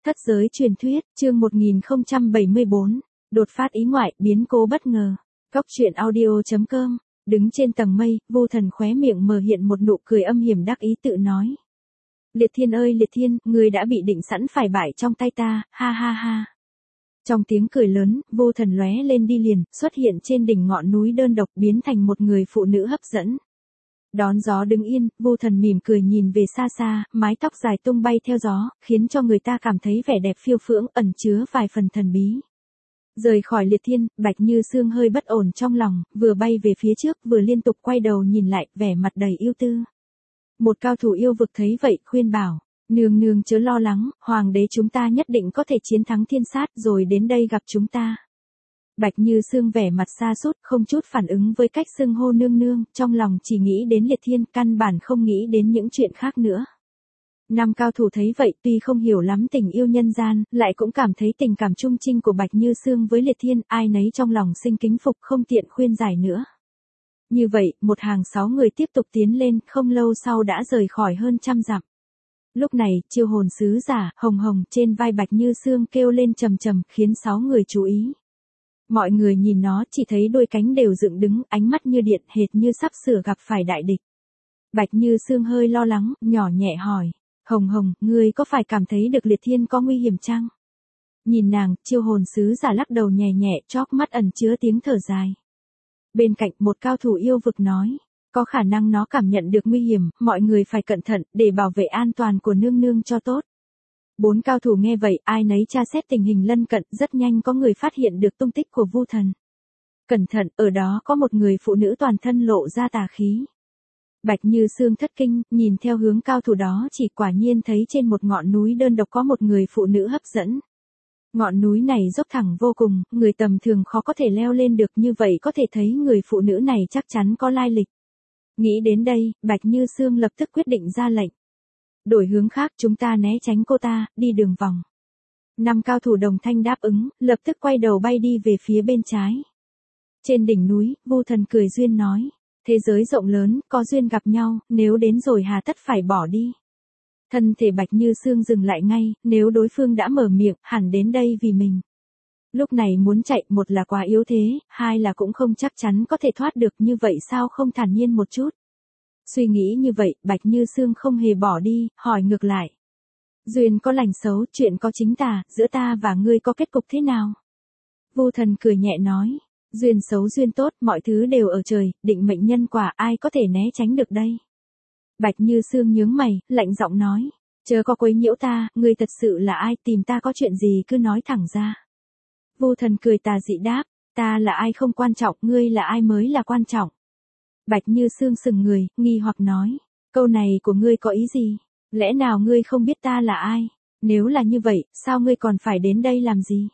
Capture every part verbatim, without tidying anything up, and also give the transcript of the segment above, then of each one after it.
Thất giới truyền thuyết, chương một nghìn không trăm bảy mươi bốn, đột phát ý ngoại, biến cố bất ngờ. Cóc truyện audio chấm com, đứng trên tầng mây, Vô Thần khóe miệng mờ hiện một nụ cười âm hiểm đắc ý tự nói. Liệt Thiên ơi Liệt Thiên, ngươi đã bị định sẵn phải bại trong tay ta, ha ha ha. Trong tiếng cười lớn, Vô Thần lóe lên đi liền, xuất hiện trên đỉnh ngọn núi đơn độc biến thành một người phụ nữ hấp dẫn. Đón gió đứng yên, Vô Thần mỉm cười nhìn về xa xa, mái tóc dài tung bay theo gió, khiến cho người ta cảm thấy vẻ đẹp phiêu phưỡng, ẩn chứa vài phần thần bí. Rời khỏi Liệt Thiên, Bạch Như Sương hơi bất ổn trong lòng, vừa bay về phía trước, vừa liên tục quay đầu nhìn lại, vẻ mặt đầy ưu tư. Một cao thủ yêu vực thấy vậy, khuyên bảo, nương nương chớ lo lắng, hoàng đế chúng ta nhất định có thể chiến thắng thiên sát rồi đến đây gặp chúng ta. Bạch Như Sương vẻ mặt xa sút không chút phản ứng với cách xưng hô nương nương, trong lòng chỉ nghĩ đến Liệt Thiên, căn bản không nghĩ đến những chuyện khác nữa. Năm cao thủ thấy vậy tuy không hiểu lắm tình yêu nhân gian, lại cũng cảm thấy tình cảm trung trinh của Bạch Như Sương với Liệt Thiên, ai nấy trong lòng sinh kính phục không tiện khuyên giải nữa. Như vậy, một hàng sáu người tiếp tục tiến lên, không lâu sau đã rời khỏi hơn trăm dặm. Lúc này, chiêu hồn sứ giả, hồng hồng, trên vai Bạch Như Sương kêu lên trầm trầm, khiến sáu người chú ý. Mọi người nhìn nó chỉ thấy đôi cánh đều dựng đứng, ánh mắt như điện, hệt như sắp sửa gặp phải đại địch. Bạch Như Sương hơi lo lắng, nhỏ nhẹ hỏi, hồng hồng, ngươi có phải cảm thấy được Liệt Thiên có nguy hiểm chăng? Nhìn nàng, chiêu hồn sứ giả lắc đầu nhẹ nhẹ, chóp mắt ẩn chứa tiếng thở dài. Bên cạnh một cao thủ yêu vực nói, có khả năng nó cảm nhận được nguy hiểm, mọi người phải cẩn thận, để bảo vệ an toàn của nương nương cho tốt. Bốn cao thủ nghe vậy, ai nấy tra xét tình hình lân cận, rất nhanh có người phát hiện được tung tích của Vô Thần. Cẩn thận, ở đó có một người phụ nữ toàn thân lộ ra tà khí. Bạch Như Sương thất kinh, nhìn theo hướng cao thủ đó chỉ quả nhiên thấy trên một ngọn núi đơn độc có một người phụ nữ hấp dẫn. Ngọn núi này dốc thẳng vô cùng, người tầm thường khó có thể leo lên được, như vậy có thể thấy người phụ nữ này chắc chắn có lai lịch. Nghĩ đến đây, Bạch Như Sương lập tức quyết định ra lệnh. Đổi hướng khác, chúng ta né tránh cô ta, đi đường vòng. Năm cao thủ đồng thanh đáp ứng, lập tức quay đầu bay đi về phía bên trái. Trên đỉnh núi, Vô Thần cười duyên nói, thế giới rộng lớn, có duyên gặp nhau, nếu đến rồi hà tất phải bỏ đi. Thân thể Bạch Như Sương dừng lại ngay, nếu đối phương đã mở miệng, hẳn đến đây vì mình. Lúc này muốn chạy, một là quá yếu thế, hai là cũng không chắc chắn có thể thoát được, như vậy sao không thản nhiên một chút. Suy nghĩ như vậy, Bạch Như Sương không hề bỏ đi, hỏi ngược lại. Duyên có lành xấu, chuyện có chính tà, giữa ta và ngươi có kết cục thế nào? Vô Thần cười nhẹ nói, duyên xấu duyên tốt, mọi thứ đều ở trời, định mệnh nhân quả, ai có thể né tránh được đây? Bạch Như Sương nhướng mày, lạnh giọng nói, chớ có quấy nhiễu ta, ngươi thật sự là ai, tìm ta có chuyện gì cứ nói thẳng ra. Vô Thần cười tà dị đáp, ta là ai không quan trọng, ngươi là ai mới là quan trọng. Bạch Như Sương sừng người, nghi hoặc nói, câu này của ngươi có ý gì? Lẽ nào ngươi không biết ta là ai? Nếu là như vậy, sao ngươi còn phải đến đây làm gì?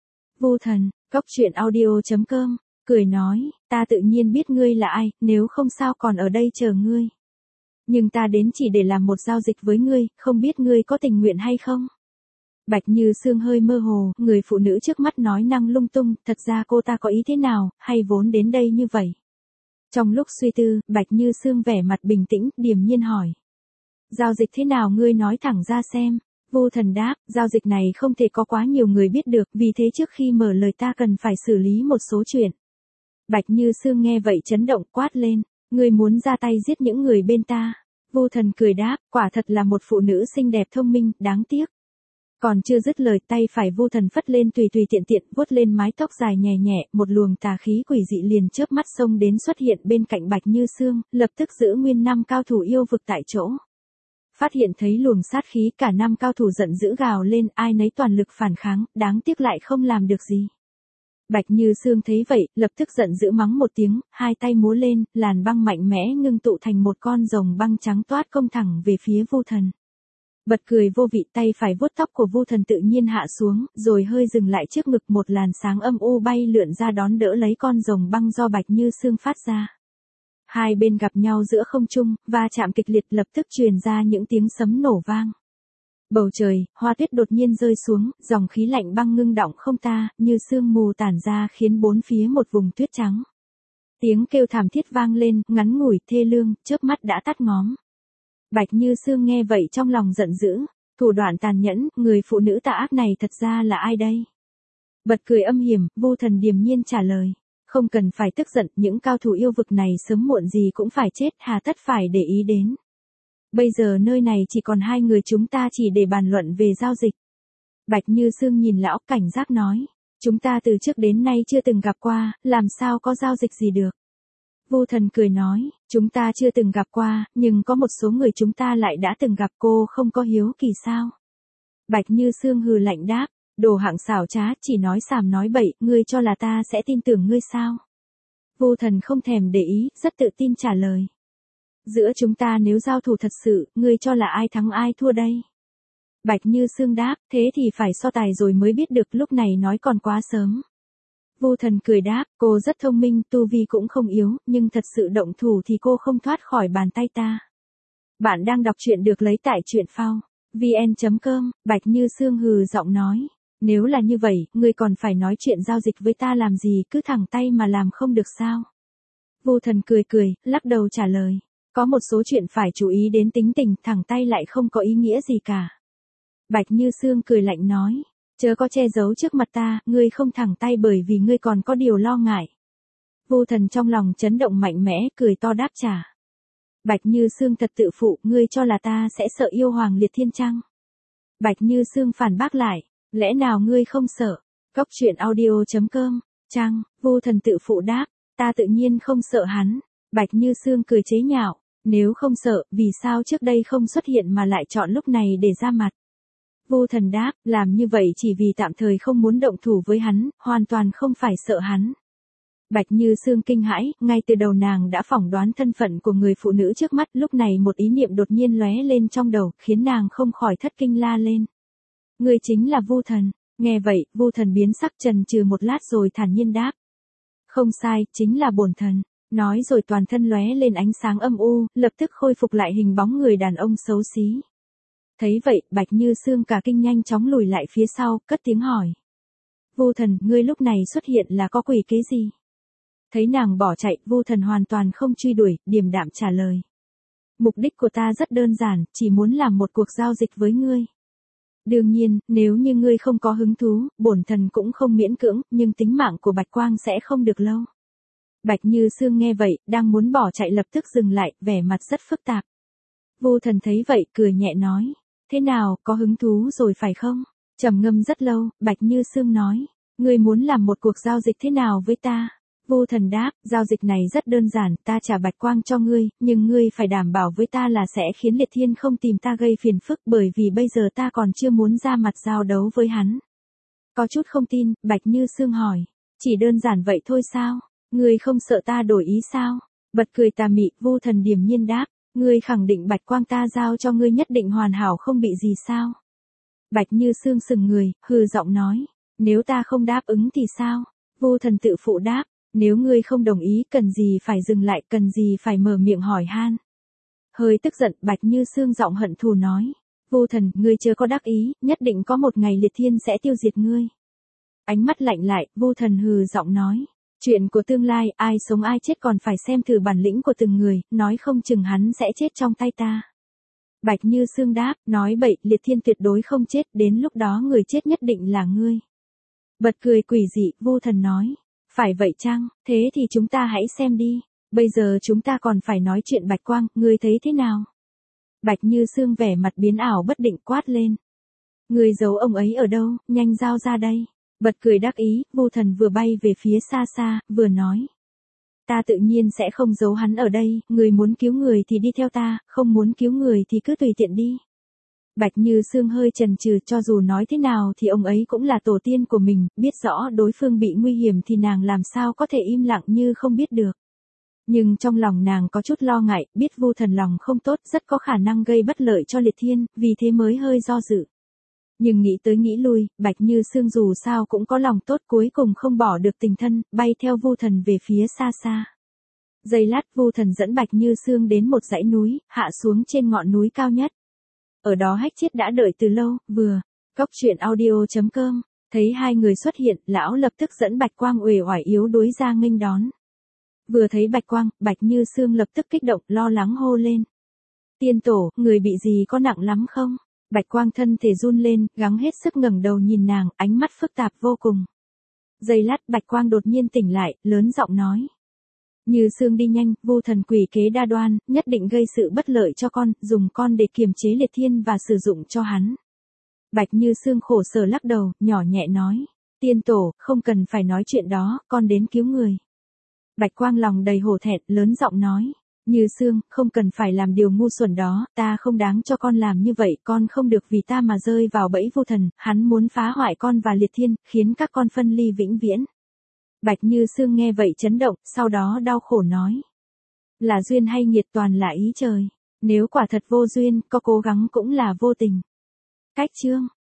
Vô Thần, cóc truyện audio chấm com, cười nói, ta tự nhiên biết ngươi là ai, nếu không sao còn ở đây chờ ngươi. Nhưng ta đến chỉ để làm một giao dịch với ngươi, không biết ngươi có tình nguyện hay không? Bạch Như Sương hơi mơ hồ, người phụ nữ trước mắt nói năng lung tung, thật ra cô ta có ý thế nào, hay vốn đến đây như vậy? Trong lúc suy tư, Bạch Như Sương vẻ mặt bình tĩnh, điềm nhiên hỏi. Giao dịch thế nào ngươi nói thẳng ra xem. Vô Thần đáp, giao dịch này không thể có quá nhiều người biết được, vì thế trước khi mở lời ta cần phải xử lý một số chuyện. Bạch Như Sương nghe vậy chấn động, quát lên, ngươi muốn ra tay giết những người bên ta. Vô Thần cười đáp, quả thật là một phụ nữ xinh đẹp thông minh, đáng tiếc. Còn chưa dứt lời, tay phải Vô Thần phất lên tùy tùy tiện tiện, vuốt lên mái tóc dài nhẹ nhẹ, một luồng tà khí quỷ dị liền chớp mắt xông đến xuất hiện bên cạnh Bạch Như Sương, lập tức giữ nguyên năm cao thủ yêu vực tại chỗ. Phát hiện thấy luồng sát khí, cả năm cao thủ giận dữ gào lên, ai nấy toàn lực phản kháng, đáng tiếc lại không làm được gì. Bạch Như Sương thấy vậy, lập tức giận dữ mắng một tiếng, hai tay múa lên, làn băng mạnh mẽ ngưng tụ thành một con rồng băng trắng toát công thẳng về phía Vô Thần. Bật cười vô vị, tay phải vuốt tóc của Vô Thần tự nhiên hạ xuống, rồi hơi dừng lại trước ngực, một làn sáng âm u bay lượn ra đón đỡ lấy con rồng băng do Bạch Như Sương phát ra. Hai bên gặp nhau giữa không trung, va chạm kịch liệt, lập tức truyền ra những tiếng sấm nổ vang. Bầu trời, hoa tuyết đột nhiên rơi xuống, dòng khí lạnh băng ngưng đọng không ta, như sương mù tản ra khiến bốn phía một vùng tuyết trắng. Tiếng kêu thảm thiết vang lên, ngắn ngủi, thê lương, chớp mắt đã tắt ngóm. Bạch Như Sương nghe vậy trong lòng giận dữ, Thủ đoạn tàn nhẫn, người phụ nữ tà ác này thật ra là ai đây? Bật cười âm hiểm, Vu Thần điềm nhiên trả lời. Không cần phải tức giận, những cao thủ yêu vực này sớm muộn gì cũng phải chết, hà tất phải để ý đến. Bây giờ nơi này chỉ còn hai người chúng ta chỉ để bàn luận về giao dịch. Bạch Như Sương nhìn lão cảnh giác nói. Chúng ta từ trước đến nay chưa từng gặp qua, làm sao có giao dịch gì được. Vu Thần cười nói, chúng ta chưa từng gặp qua, nhưng có một số người chúng ta lại đã từng gặp, cô không có hiếu kỳ sao. Bạch Như Sương hừ lạnh đáp, đồ hạng xảo trá, chỉ nói xàm nói bậy, ngươi cho là ta sẽ tin tưởng ngươi sao. Vu Thần không thèm để ý, rất tự tin trả lời. Giữa chúng ta nếu giao thủ thật sự, ngươi cho là ai thắng ai thua đây? Bạch Như Sương đáp, thế thì phải so tài rồi mới biết được, lúc này nói còn quá sớm. Vu Thần cười đáp, cô rất thông minh, tu vi cũng không yếu, nhưng thật sự động thủ thì cô không thoát khỏi bàn tay ta. Bạn đang đọc truyện được lấy tại truyện phao vn chấm com, Bạch Như Sương hừ giọng nói. Nếu là như vậy, ngươi còn phải nói chuyện giao dịch với ta làm gì, cứ thẳng tay mà làm không được sao? Vu Thần cười cười, lắc đầu trả lời. Có một số chuyện phải chú ý đến tính tình, thẳng tay lại không có ý nghĩa gì cả. Bạch Như Sương cười lạnh nói. Chớ có che giấu trước mặt ta, ngươi không thẳng tay bởi vì ngươi còn có điều lo ngại. Vu Thần trong lòng chấn động mạnh mẽ, cười to đáp trả. Bạch Như Sương thật tự phụ, ngươi cho là ta sẽ sợ yêu hoàng liệt thiên chăng? Bạch Như Sương phản bác lại, lẽ nào ngươi không sợ? Cốc truyện audio chấm com, chăng, Vu Thần tự phụ đáp, ta tự nhiên không sợ hắn. Bạch Như Sương cười chế nhạo, nếu không sợ, vì sao trước đây không xuất hiện mà lại chọn lúc này để ra mặt? Vu Thần đáp, làm như vậy chỉ vì tạm thời không muốn động thủ với hắn, hoàn toàn không phải sợ hắn. Bạch Như Sương kinh hãi, ngay từ đầu nàng đã phỏng đoán thân phận của người phụ nữ trước mắt, lúc này một ý niệm đột nhiên lóe lên trong đầu, khiến nàng không khỏi thất kinh la lên. Người chính là Vu Thần. Nghe vậy, Vu Thần biến sắc, chần chừ một lát rồi thản nhiên đáp. Không sai, chính là bổn thần. Nói rồi toàn thân lóe lên ánh sáng âm u, lập tức khôi phục lại hình bóng người đàn ông xấu xí. Thấy vậy, Bạch Như Sương cả kinh nhanh chóng lùi lại phía sau, cất tiếng hỏi. Vu Thần, ngươi lúc này xuất hiện là có quỷ kế gì? Thấy nàng bỏ chạy, Vu Thần hoàn toàn không truy đuổi, điềm đạm trả lời. Mục đích của ta rất đơn giản, chỉ muốn làm một cuộc giao dịch với ngươi. Đương nhiên, nếu như ngươi không có hứng thú, bổn thần cũng không miễn cưỡng, nhưng tính mạng của Bạch Quang sẽ không được lâu. Bạch Như Sương nghe vậy, đang muốn bỏ chạy lập tức dừng lại, vẻ mặt rất phức tạp. Vu Thần thấy vậy, cười nhẹ nói. Thế nào, có hứng thú rồi phải không? Trầm ngâm rất lâu, Bạch Như Sương nói. Ngươi muốn làm một cuộc giao dịch thế nào với ta? Vu Thần đáp, giao dịch này rất đơn giản, ta trả Bạch Quang cho ngươi, nhưng ngươi phải đảm bảo với ta là sẽ khiến Liệt Thiên không tìm ta gây phiền phức, bởi vì bây giờ ta còn chưa muốn ra mặt giao đấu với hắn. Có chút không tin, Bạch Như Sương hỏi. Chỉ đơn giản vậy thôi sao? Ngươi không sợ ta đổi ý sao? Bật cười tà mị, Vu Thần điềm nhiên đáp. Ngươi khẳng định Bạch Quang ta giao cho ngươi nhất định hoàn hảo không bị gì sao? Bạch Như Sương sừng người, hừ giọng nói. Nếu ta không đáp ứng thì sao? Vu Thần tự phụ đáp. Nếu ngươi không đồng ý, cần gì phải dừng lại, cần gì phải mở miệng hỏi han. Hơi tức giận, Bạch Như Sương giọng hận thù nói. Vu Thần, ngươi chưa có đắc ý, nhất định có một ngày Liệt Thiên sẽ tiêu diệt ngươi. Ánh mắt lạnh lại, Vu Thần hừ giọng nói. Chuyện của tương lai, ai sống ai chết còn phải xem thử bản lĩnh của từng người, nói không chừng hắn sẽ chết trong tay ta. Bạch Như Sương đáp, nói bậy, Liệt Thiên tuyệt đối không chết, đến lúc đó người chết nhất định là ngươi. Bật cười quỷ dị, Vu Thần nói. Phải vậy chăng, thế thì chúng ta hãy xem đi, bây giờ chúng ta còn phải nói chuyện Bạch Quang, ngươi thấy thế nào? Bạch Như Sương vẻ mặt biến ảo bất định quát lên. Ngươi giấu ông ấy ở đâu, nhanh giao ra đây. Bật cười đắc ý, Vu Thần vừa bay về phía xa xa, vừa nói. Ta tự nhiên sẽ không giấu hắn ở đây, người muốn cứu người thì đi theo ta, không muốn cứu người thì cứ tùy tiện đi. Bạch Như Sương hơi chần chừ, cho dù nói thế nào thì ông ấy cũng là tổ tiên của mình, biết rõ đối phương bị nguy hiểm thì nàng làm sao có thể im lặng như không biết được. Nhưng trong lòng nàng có chút lo ngại, biết Vu Thần lòng không tốt, rất có khả năng gây bất lợi cho Liệt Thiên, vì thế mới hơi do dự. Nhưng nghĩ tới nghĩ lui, Bạch Như Sương dù sao cũng có lòng tốt, cuối cùng không bỏ được tình thân, bay theo Vu Thần về phía xa xa. Giây lát, Vu Thần dẫn Bạch Như Sương đến một dãy núi, hạ xuống trên ngọn núi cao nhất. Ở đó Hách Chiết đã đợi từ lâu, vừa. Cốc truyện audio chấm com, thấy hai người xuất hiện, lão lập tức dẫn Bạch Quang uể oải yếu đuối ra nghênh đón. Vừa thấy Bạch Quang, Bạch Như Sương lập tức kích động, lo lắng hô lên. Tiên tổ, người bị gì có nặng lắm không? Bạch Quang thân thể run lên, gắng hết sức ngẩng đầu nhìn nàng, ánh mắt phức tạp vô cùng. Giây lát Bạch Quang đột nhiên tỉnh lại, lớn giọng nói. Như Sương đi nhanh, Vu Thần quỷ kế đa đoan, nhất định gây sự bất lợi cho con, dùng con để kiềm chế Liệt Thiên và sử dụng cho hắn. Bạch Như Sương khổ sở lắc đầu, nhỏ nhẹ nói. Tiên tổ, không cần phải nói chuyện đó, con đến cứu người. Bạch Quang lòng đầy hổ thẹn, lớn giọng nói. Như Sương, không cần phải làm điều ngu xuẩn đó, ta không đáng cho con làm như vậy, con không được vì ta mà rơi vào bẫy Vu Thần, hắn muốn phá hoại con và Liệt Thiên, khiến các con phân ly vĩnh viễn. Bạch Như Sương nghe vậy chấn động, sau đó đau khổ nói. Là duyên hay nghiệt toàn là ý trời, nếu quả thật vô duyên, có cố gắng cũng là vô tình. Cách chương